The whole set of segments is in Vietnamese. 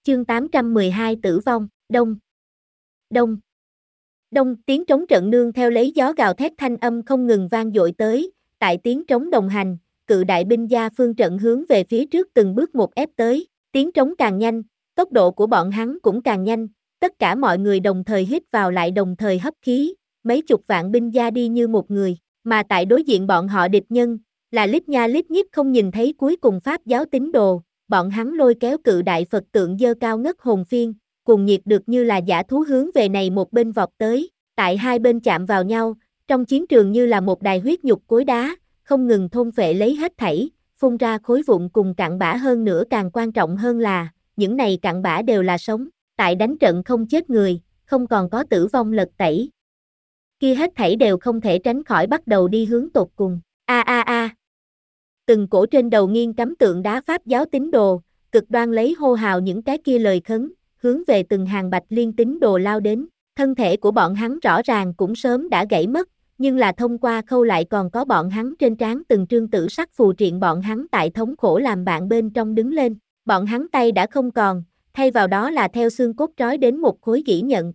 Chương 812 tử vong, đông, đông, đông, tiếng trống trận nương theo lấy gió gào thét thanh âm không ngừng vang dội tới, tại tiếng trống đồng hành, cự đại binh gia phương trận hướng về phía trước từng bước một ép tới, tiếng trống càng nhanh, tốc độ của bọn hắn cũng càng nhanh, tất cả mọi người đồng thời hít vào lại đồng thời hấp khí, mấy chục vạn binh gia đi như một người, mà tại đối diện bọn họ địch nhân, là lít nha lít nhít không nhìn thấy cuối cùng pháp giáo tín đồ, bọn hắn lôi kéo cự đại Phật tượng dơ cao ngất hồn phiên, cuồng nhiệt được như là dã thú hướng về này một bên vọt tới, tại hai bên chạm vào nhau, trong chiến trường như là một đài huyết nhục cối đá, không ngừng thôn phệ lấy hết thảy, phun ra khối vụn cùng cặn bã hơn nữa càng quan trọng hơn là, những này cặn bã đều là sống, tại đánh trận không chết người, không còn có tử vong lật tẩy. Kia hết thảy đều không thể tránh khỏi bắt đầu đi hướng tột cùng, a. Từng cổ trên đầu nghiêng cắm tượng đá pháp giáo tín đồ, cực đoan lấy hô hào những cái kia lời khấn, hướng về từng hàng Bạch Liên tín đồ lao đến, thân thể của bọn hắn rõ ràng cũng sớm đã gãy mất, nhưng là thông qua khâu lại còn có bọn hắn trên trán từng trương tử sắc phù triện bọn hắn tại thống khổ làm bạn bên trong đứng lên, bọn hắn tay đã không còn, thay vào đó là theo xương cốt trói đến một khối kỹ nhận.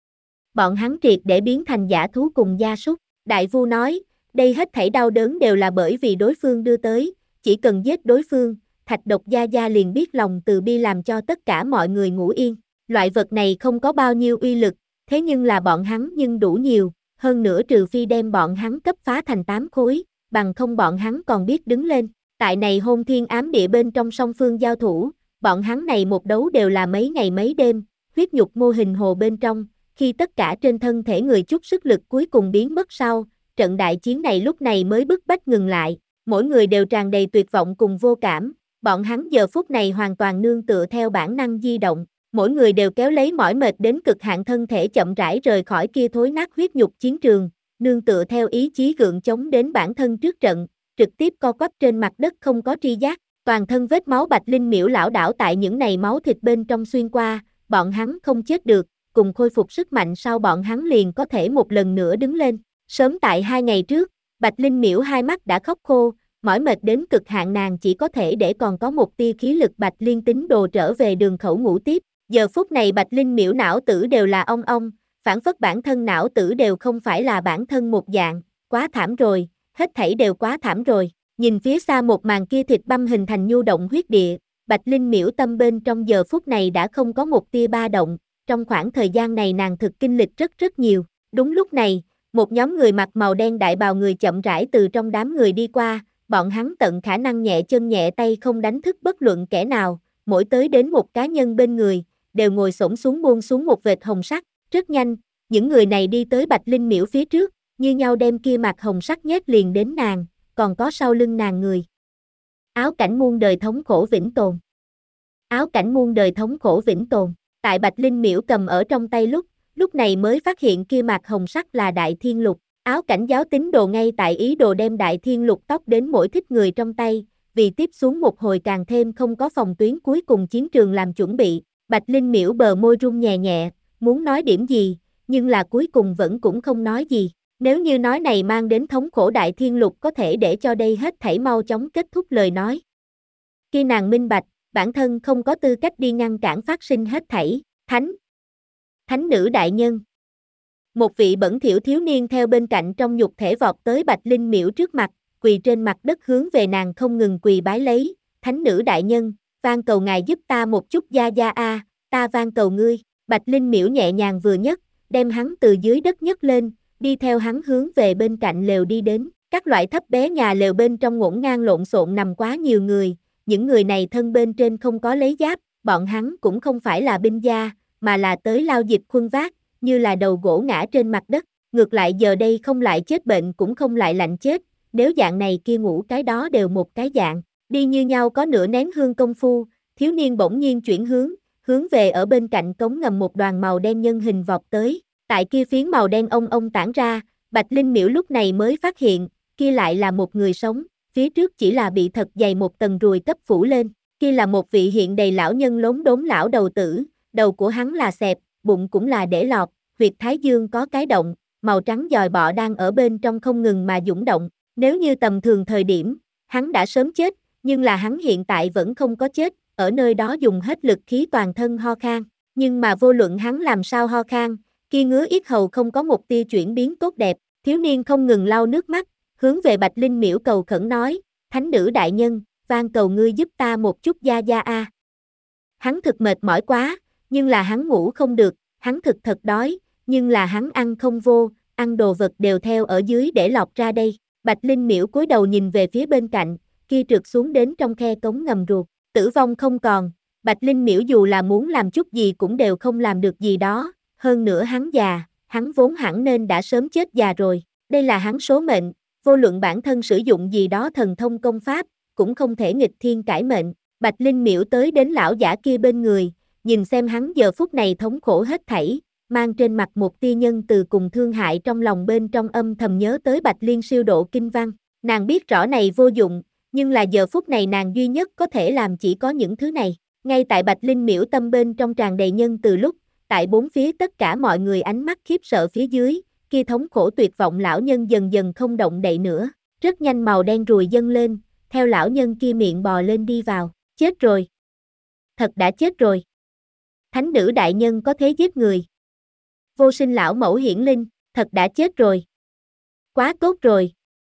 Bọn hắn triệt để biến thành dã thú cùng gia súc, Đại Vu nói, đây hết thảy đau đớn đều là bởi vì đối phương đưa tới, chỉ cần giết đối phương, Thạch Độc Gia Gia liền biết lòng từ bi làm cho tất cả mọi người ngủ yên. Loại vật này không có bao nhiêu uy lực, thế nhưng là bọn hắn nhưng đủ nhiều, hơn nữa trừ phi đem bọn hắn cấp phá thành 8 khối, bằng không bọn hắn còn biết đứng lên. Tại này hôn thiên ám địa bên trong song phương giao thủ, bọn hắn này một đấu đều là mấy ngày mấy đêm, huyết nhục mô hình hồ bên trong, khi tất cả trên thân thể người chút sức lực cuối cùng biến mất sau, trận đại chiến này lúc này mới bức bách ngừng lại, mỗi người đều tràn đầy tuyệt vọng cùng vô cảm, bọn hắn giờ phút này hoàn toàn nương tựa theo bản năng di động, mỗi người đều kéo lấy mỏi mệt đến cực hạn thân thể chậm rãi rời khỏi kia thối nát huyết nhục chiến trường, nương tựa theo ý chí gượng chống đến bản thân trước trận, trực tiếp co quắp trên mặt đất không có tri giác, toàn thân vết máu Bạch Linh miễu lảo đảo tại những này máu thịt bên trong xuyên qua, bọn hắn không chết được, cùng khôi phục sức mạnh sau bọn hắn liền có thể một lần nữa đứng lên. Sớm tại 2 ngày trước, Bạch Linh miễu hai mắt đã khóc khô, mỏi mệt đến cực hạn nàng chỉ có thể để còn có một tia khí lực Bạch Liên tín đồ trở về đường khẩu ngủ tiếp. Giờ phút này Bạch Linh miễu não tử đều là ong, phản phất bản thân não tử đều không phải là bản thân một dạng, quá thảm rồi, hết thảy đều quá thảm rồi. Nhìn phía xa một màn kia thịt băm hình thành nhu động huyết địa, Bạch Linh miễu tâm bên trong giờ phút này đã không có một tia ba động, trong khoảng thời gian này nàng thực kinh lịch rất nhiều. Đúng lúc này, một nhóm người mặc màu đen đại bào người chậm rãi từ trong đám người đi qua, bọn hắn tận khả năng nhẹ chân nhẹ tay không đánh thức bất luận kẻ nào, mỗi tới đến một cá nhân bên người, đều ngồi xổm xuống buông xuống một vệt hồng sắc, rất nhanh, những người này đi tới Bạch Linh miễu phía trước, như nhau đem kia mặt hồng sắc nhét liền đến nàng, còn có sau lưng nàng người. Áo cảnh muôn đời thống khổ vĩnh tồn. Áo cảnh muôn đời thống khổ vĩnh tồn, tại Bạch Linh miễu cầm ở trong tay lúc này mới phát hiện kia mặt hồng sắc là Đại Thiên Lục, áo cảnh giáo tín đồ ngay tại ý đồ đem Đại Thiên Lục tóc đến mỗi thích người trong tay, vì tiếp xuống một hồi càng thêm không có phòng tuyến cuối cùng chiến trường làm chuẩn bị. Bạch Linh miễu bờ môi run nhẹ nhẹ, muốn nói điểm gì, nhưng là cuối cùng vẫn cũng không nói gì. Nếu như nói này mang đến thống khổ Đại Thiên Lục có thể để cho đây hết thảy mau chóng kết thúc lời nói. Khi nàng minh bạch, bản thân không có tư cách đi ngăn cản phát sinh hết thảy, Thánh nữ đại nhân. Một vị bẩn thỉu thiếu niên theo bên cạnh trong nhục thể vọt tới Bạch Linh miễu trước mặt, quỳ trên mặt đất hướng về nàng không ngừng quỳ bái lấy, Thánh nữ đại nhân, van cầu ngài giúp ta một chút gia gia a, ta van cầu ngươi. Bạch Linh miễu nhẹ nhàng vừa nhấc, đem hắn từ dưới đất nhấc lên, đi theo hắn hướng về bên cạnh lều đi đến, các loại thấp bé nhà lều bên trong ngổn ngang lộn xộn nằm quá nhiều người, những người này thân bên trên không có lấy giáp, bọn hắn cũng không phải là binh gia, mà là tới lao dịch khuân vác, như là đầu gỗ ngã trên mặt đất, ngược lại giờ đây không lại chết bệnh cũng không lại lạnh chết, nếu dạng này kia ngủ cái đó đều một cái dạng, đi như nhau có nửa nén hương công phu, thiếu niên bỗng nhiên chuyển hướng về ở bên cạnh cống ngầm một đoàn màu đen nhân hình vọt tới, tại kia phiến màu đen ông tản ra, Bạch Linh miễu lúc này mới phát hiện, kia lại là một người sống, phía trước chỉ là bị thật dày một tầng ruồi cấp phủ lên, kia là một vị hiện đầy lão nhân lốm đốm lão đầu tử, đầu của hắn là xẹp, bụng cũng là để lọt, huyệt thái dương có cái động, màu trắng giòi bọ đang ở bên trong không ngừng mà dũng động, nếu như tầm thường thời điểm, hắn đã sớm chết, nhưng là hắn hiện tại vẫn không có chết, ở nơi đó dùng hết lực khí toàn thân ho khan, nhưng mà vô luận hắn làm sao ho khan, kia ngứa yết hầu không có một tia chuyển biến tốt đẹp, thiếu niên không ngừng lau nước mắt, hướng về Bạch Linh Miễu cầu khẩn nói, thánh nữ đại nhân, van cầu ngươi giúp ta một chút gia gia a. Hắn thực mệt mỏi quá, nhưng là hắn ngủ không được, hắn thực thật đói, nhưng là hắn ăn không vô, ăn đồ vật đều theo ở dưới để lọt ra đây. Bạch Linh Miễu cúi đầu nhìn về phía bên cạnh, kia trượt xuống đến trong khe cống ngầm ruột, tử vong không còn, Bạch Linh Miễu dù là muốn làm chút gì cũng đều không làm được gì đó, hơn nữa hắn già, hắn vốn hẳn nên đã sớm chết già rồi, đây là hắn số mệnh, vô luận bản thân sử dụng gì đó thần thông công pháp, cũng không thể nghịch thiên cải mệnh. Bạch Linh Miễu tới đến lão giả kia bên người, nhìn xem hắn giờ phút này thống khổ hết thảy, mang trên mặt một tia nhân từ cùng thương hại trong lòng bên trong âm thầm nhớ tới Bạch Liên siêu độ kinh văn, nàng biết rõ này vô dụng, nhưng là giờ phút này nàng duy nhất có thể làm chỉ có những thứ này, ngay tại Bạch Linh Miễu tâm bên trong tràn đầy nhân từ lúc, tại bốn phía tất cả mọi người ánh mắt khiếp sợ phía dưới, kia thống khổ tuyệt vọng lão nhân dần dần không động đậy nữa, rất nhanh màu đen ruồi dâng lên, theo lão nhân kia miệng bò lên đi vào, chết rồi. Thật đã chết rồi. Thánh nữ đại nhân có thế giết người. Vô sinh lão mẫu hiển linh, thật đã chết rồi. Quá tốt rồi.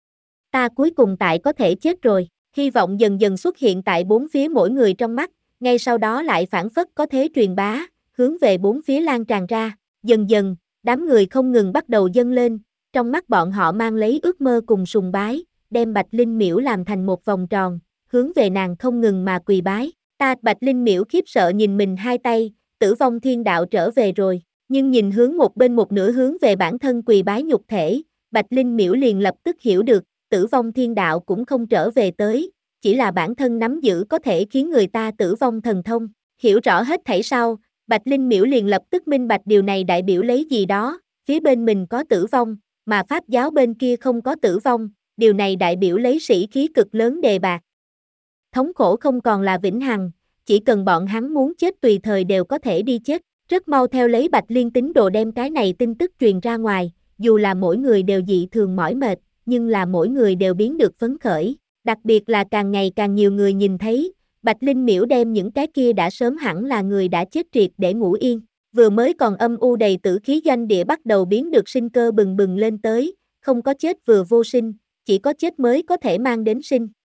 Ta cuối cùng tại có thể chết rồi, hy vọng dần dần xuất hiện tại bốn phía mỗi người trong mắt, ngay sau đó lại phản phất có thế truyền bá, hướng về bốn phía lan tràn ra, dần dần, đám người không ngừng bắt đầu dâng lên, trong mắt bọn họ mang lấy ước mơ cùng sùng bái, đem Bạch Linh Miễu làm thành một vòng tròn, hướng về nàng không ngừng mà quỳ bái. Ta Bạch Linh Miễu khiếp sợ nhìn mình hai tay, tử vong thiên đạo trở về rồi, nhưng nhìn hướng một bên một nửa hướng về bản thân quỳ bái nhục thể, Bạch Linh Miễu liền lập tức hiểu được, tử vong thiên đạo cũng không trở về tới, chỉ là bản thân nắm giữ có thể khiến người ta tử vong thần thông, hiểu rõ hết thảy sau, Bạch Linh Miễu liền lập tức minh bạch điều này đại biểu lấy gì đó, phía bên mình có tử vong, mà pháp giáo bên kia không có tử vong, điều này đại biểu lấy sĩ khí cực lớn đề bạt. Thống khổ không còn là vĩnh hằng, chỉ cần bọn hắn muốn chết tùy thời đều có thể đi chết, rất mau theo lấy Bạch Liên tín đồ đem cái này tin tức truyền ra ngoài, dù là mỗi người đều dị thường mỏi mệt, nhưng là mỗi người đều biến được phấn khởi, đặc biệt là càng ngày càng nhiều người nhìn thấy, Bạch Linh Miễu đem những cái kia đã sớm hẳn là người đã chết triệt để ngủ yên, vừa mới còn âm u đầy tử khí doanh địa bắt đầu biến được sinh cơ bừng bừng lên tới, không có chết vừa vô sinh, chỉ có chết mới có thể mang đến sinh.